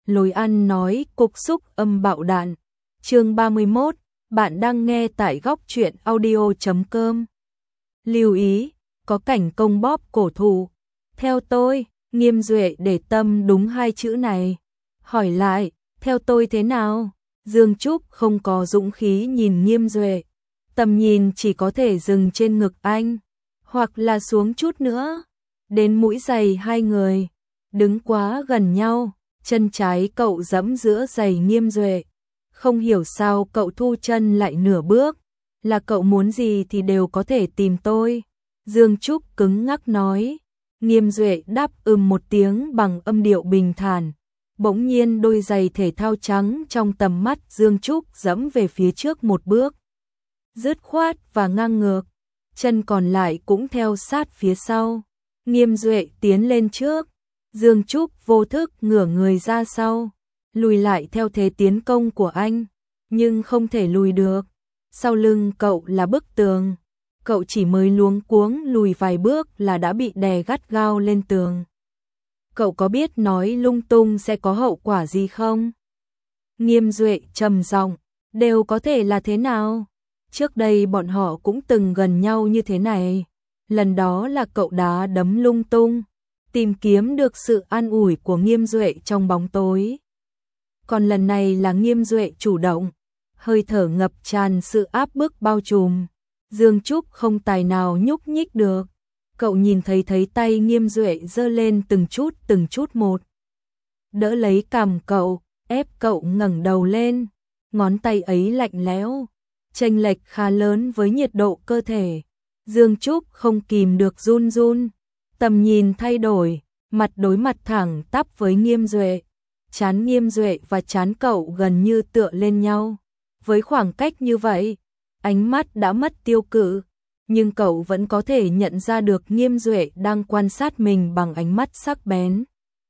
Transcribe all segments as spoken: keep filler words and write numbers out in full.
Lối ăn nói cục xúc âm bạo đạn. Chương ba mươi mốt, bạn đang nghe tại góc truyện audio chấm com. Lưu ý, có cảnh công bóp cổ thụ. Theo tôi, Nghiêm Duệ để tâm đúng hai chữ này. Hỏi lại, theo tôi thế nào? Dương Trúc không có dũng khí nhìn Nghiêm Duệ. Tầm nhìn chỉ có thể dừng trên ngực anh, hoặc là xuống chút nữa, đến mũi giày hai người. Đứng quá gần nhau, chân trái cậu giẫm giữa giày Nghiêm Duệ. Không hiểu sao cậu thu chân lại nửa bước, là cậu muốn gì thì đều có thể tìm tôi. Dương Trúc cứng ngắc nói. Nghiêm Duệ đáp ừm một tiếng bằng âm điệu bình thản. Bỗng nhiên đôi giày thể thao trắng trong tầm mắt Dương Trúc giẫm về phía trước một bước. Dứt khoát và ngang ngược, chân còn lại cũng theo sát phía sau. Nghiêm Duệ tiến lên trước, Dương Trúc vô thức ngửa người ra sau, lùi lại theo thế tiến công của anh, nhưng không thể lùi được. Sau lưng cậu là bức tường, cậu chỉ mới luống cuống lùi vài bước là đã bị đè gắt gao lên tường. Cậu có biết nói lung tung sẽ có hậu quả gì không? Nghiêm Duệ trầm giọng, đều có thể là thế nào? Trước đây bọn họ cũng từng gần nhau như thế này. Lần đó là cậu đá đấm lung tung, tìm kiếm được sự an ủi của Nghiêm Duệ trong bóng tối. Còn lần này là Nghiêm Duệ chủ động, hơi thở ngập tràn sự áp bức bao trùm. Dương Trúc không tài nào nhúc nhích được. Cậu nhìn thấy thấy tay Nghiêm Duệ giơ lên từng chút từng chút một. Đỡ lấy cằm cậu, ép cậu ngẩng đầu lên. Ngón tay ấy lạnh lẽo, chênh lệch khá lớn với nhiệt độ cơ thể. Dương Trúc không kìm được run run. Tầm nhìn thay đổi, mặt đối mặt thẳng tắp với Nghiêm Duệ. Trán Nghiêm Duệ và trán cậu gần như tựa lên nhau. Với khoảng cách như vậy, ánh mắt đã mất tiêu cự, nhưng cậu vẫn có thể nhận ra được Nghiêm Duệ đang quan sát mình bằng ánh mắt sắc bén.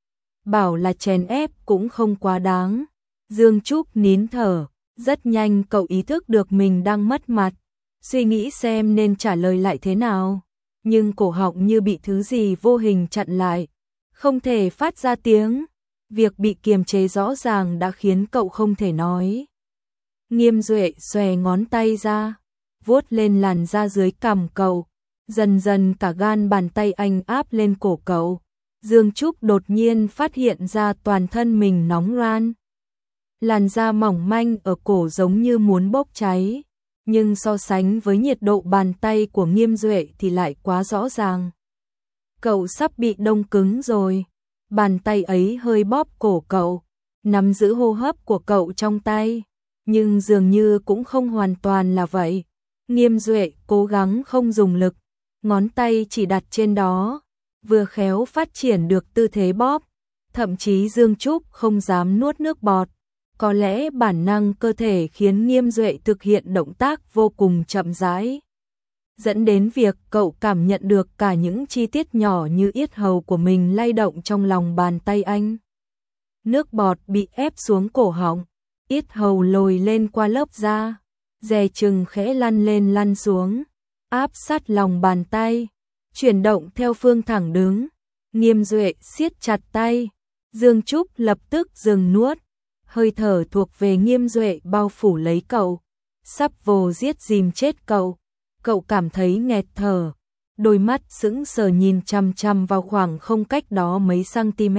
Bảo là chèn ép cũng không quá đáng. Dương Trúc nín thở, rất nhanh cậu ý thức được mình đang mất mặt, suy nghĩ xem nên trả lời lại thế nào, nhưng cổ họng như bị thứ gì vô hình chặn lại, không thể phát ra tiếng. Việc bị kiềm chế rõ ràng đã khiến cậu không thể nói. Nghiêm Duệ xòe ngón tay ra, vuốt lên làn da dưới cằm cậu, dần dần cả gan bàn tay anh áp lên cổ cậu. Dương Trúc đột nhiên phát hiện ra toàn thân mình nóng ran. Làn da mỏng manh ở cổ giống như muốn bốc cháy, nhưng so sánh với nhiệt độ bàn tay của Nghiêm Duệ thì lại quá rõ ràng. Cậu sắp bị đông cứng rồi. Bàn tay ấy hơi bóp cổ cậu, nắm giữ hô hấp của cậu trong tay, nhưng dường như cũng không hoàn toàn là vậy. Nghiêm Duệ cố gắng không dùng lực, ngón tay chỉ đặt trên đó, vừa khéo phát triển được tư thế bóp. Thậm chí Dương Trúc không dám nuốt nước bọt. Có lẽ bản năng cơ thể khiến Nghiêm Duệ thực hiện động tác vô cùng chậm rãi, dẫn đến việc cậu cảm nhận được cả những chi tiết nhỏ như yết hầu của mình lay động trong lòng bàn tay anh. Nước bọt bị ép xuống cổ họng, yết hầu lồi lên qua lớp da, dè chừng khẽ lăn lên lăn xuống, áp sát lòng bàn tay, chuyển động theo phương thẳng đứng. Nghiêm Duệ siết chặt tay, Dương Trúc lập tức dừng nuốt, hơi thở thuộc về Nghiêm Duệ bao phủ lấy cậu, sắp vồ giết dìm chết cậu. Cậu cảm thấy nghẹt thở, đôi mắt sững sờ nhìn chằm chằm vào khoảng không cách đó mấy cm.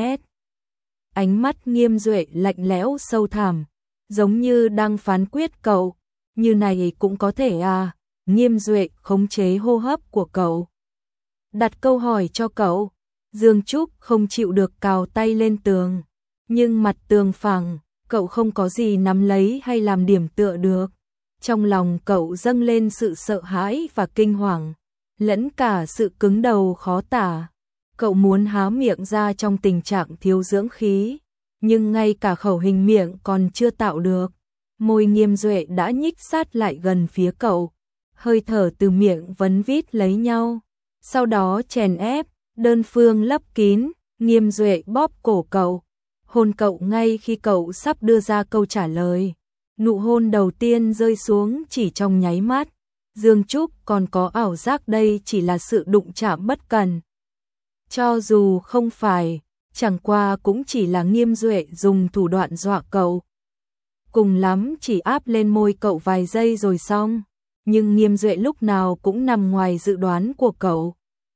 Ánh mắt Nghiêm Duệ lạnh lẽo sâu thẳm, giống như đang phán quyết cậu, như này cũng có thể à? Nghiêm Duệ khống chế hô hấp của cậu, đặt câu hỏi cho cậu. Dương Trúc không chịu được cào tay lên tường, nhưng mặt tường phẳng, cậu không có gì nắm lấy hay làm điểm tựa được. Trong lòng cậu dâng lên sự sợ hãi và kinh hoàng, lẫn cả sự cứng đầu khó tả. Cậu muốn há miệng ra trong tình trạng thiếu dưỡng khí, nhưng ngay cả khẩu hình miệng còn chưa tạo được. Môi Nghiêm Duệ đã nhích sát lại gần phía cậu, hơi thở từ miệng vấn vít lấy nhau, sau đó chèn ép, đơn phương lấp kín. Nghiêm Duệ bóp cổ cậu, hôn cậu ngay khi cậu sắp đưa ra câu trả lời. Nụ hôn đầu tiên rơi xuống chỉ trong nháy mắt. Dương Trúc còn có ảo giác đây chỉ là sự đụng chạm bất cần. Cho dù không phải, chẳng qua cũng chỉ là Nghiêm Duệ dùng thủ đoạn dọa cậu. Cùng lắm chỉ áp lên môi cậu vài giây rồi xong, nhưng Nghiêm Duệ lúc nào cũng nằm ngoài dự đoán của cậu.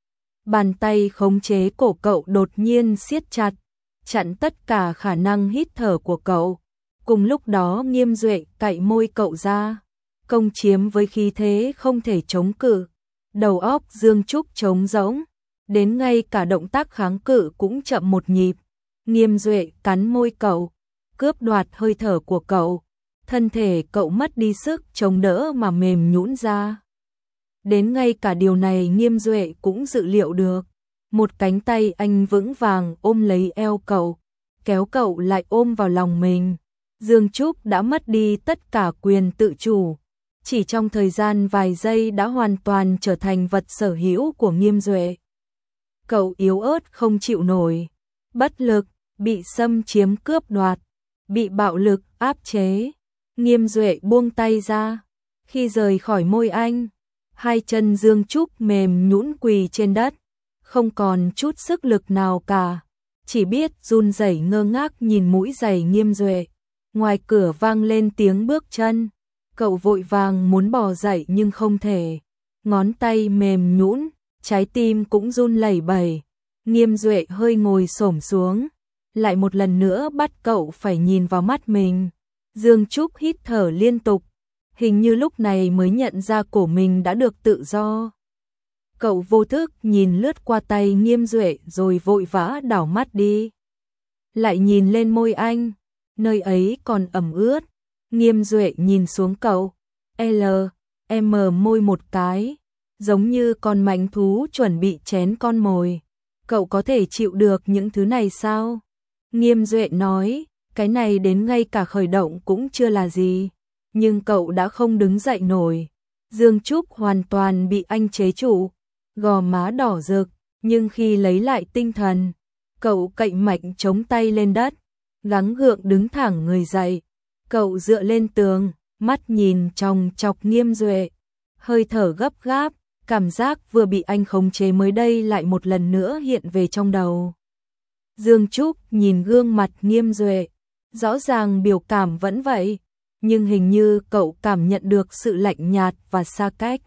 Bàn tay khống chế cổ cậu đột nhiên siết chặt, chặn tất cả khả năng hít thở của cậu. Cùng lúc đó Nghiêm Duệ cạy môi cậu ra, công chiếm với khí thế không thể chống cự. Đầu óc Dương Trúc trống rỗng, đến ngay cả động tác kháng cự cũng chậm một nhịp. Nghiêm Duệ cắn môi cậu, cướp đoạt hơi thở của cậu, thân thể cậu mất đi sức chống đỡ mà mềm nhũn ra. Đến ngay cả điều này Nghiêm Duệ cũng dự liệu được. Một cánh tay anh vững vàng ôm lấy eo cậu, kéo cậu lại ôm vào lòng mình. Dương Trúc đã mất đi tất cả quyền tự chủ, chỉ trong thời gian vài giây đã hoàn toàn trở thành vật sở hữu của Nghiêm Duệ. Cậu yếu ớt không chịu nổi, bất lực, bị xâm chiếm cướp đoạt, bị bạo lực áp chế. Nghiêm Duệ buông tay ra, khi rời khỏi môi anh, hai chân Dương Trúc mềm nhũn quỳ trên đất, không còn chút sức lực nào cả, chỉ biết run rẩy ngơ ngác nhìn mũi giày Nghiêm Duệ. Ngoài cửa vang lên tiếng bước chân, cậu vội vàng muốn bò dậy nhưng không thể, ngón tay mềm nhũn, trái tim cũng run lẩy bẩy. Nghiêm Duệ hơi ngồi xổm xuống, lại một lần nữa bắt cậu phải nhìn vào mắt mình. Dương Trúc hít thở liên tục, hình như lúc này mới nhận ra cổ mình đã được tự do. Cậu vô thức nhìn lướt qua tay Nghiêm Duệ rồi vội vã đảo mắt đi. Lại nhìn lên môi anh, nơi ấy còn ẩm ướt. Nghiêm Duệ nhìn xuống cậu, L, M môi một cái, giống như con mãnh thú chuẩn bị chén con mồi. Cậu có thể chịu được những thứ này sao? Nghiêm Duệ nói, cái này đến ngay cả khởi động cũng chưa là gì, nhưng cậu đã không đứng dậy nổi. Dương Trúc hoàn toàn bị anh chế trụ, gò má đỏ rực, nhưng khi lấy lại tinh thần, cậu cậy mạnh chống tay lên đất, gắng gượng đứng thẳng người dậy. Cậu dựa lên tường, mắt nhìn chòng chọc Nghiêm Duệ, hơi thở gấp gáp, cảm giác vừa bị anh khống chế mới đây lại một lần nữa hiện về trong đầu. Dương Trúc nhìn gương mặt Nghiêm Duệ, rõ ràng biểu cảm vẫn vậy, nhưng hình như cậu cảm nhận được sự lạnh nhạt và xa cách.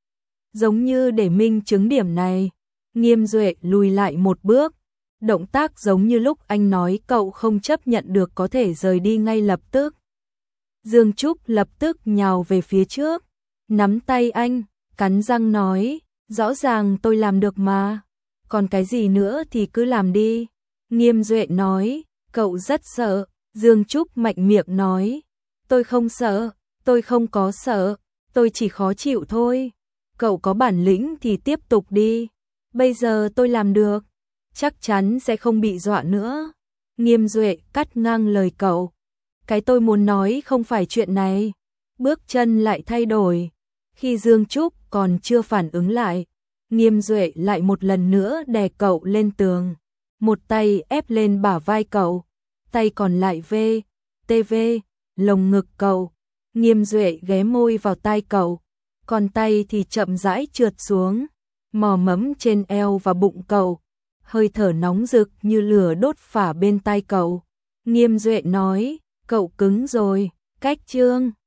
Giống như để minh chứng điểm này, Nghiêm Duệ lùi lại một bước, động tác giống như lúc anh nói cậu không chấp nhận được có thể rời đi ngay lập tức. Dương Trúc lập tức nhào về phía trước, nắm tay anh, cắn răng nói, rõ ràng tôi làm được mà, còn cái gì nữa thì cứ làm đi. Nghiêm Duệ nói, cậu rất sợ. Dương Trúc mạnh miệng nói, tôi không sợ, tôi không có sợ, tôi chỉ khó chịu thôi. Cậu có bản lĩnh thì tiếp tục đi, bây giờ tôi làm được, chắc chắn sẽ không bị dọa nữa. Nghiêm Duệ cắt ngang lời cậu, cái tôi muốn nói không phải chuyện này. Bước chân lại thay đổi, khi Dương Trúc còn chưa phản ứng lại, Nghiêm Duệ lại một lần nữa đè cậu lên tường, một tay ép lên bả vai cậu, tay còn lại vê, tê vê, lồng ngực cậu. Nghiêm Duệ ghé môi vào tai cậu, còn tay thì chậm rãi trượt xuống, mò mẫm trên eo và bụng cậu, hơi thở nóng rực như lửa đốt phả bên tai cậu. Nghiêm Duệ nói, cậu cứng rồi, cách chương.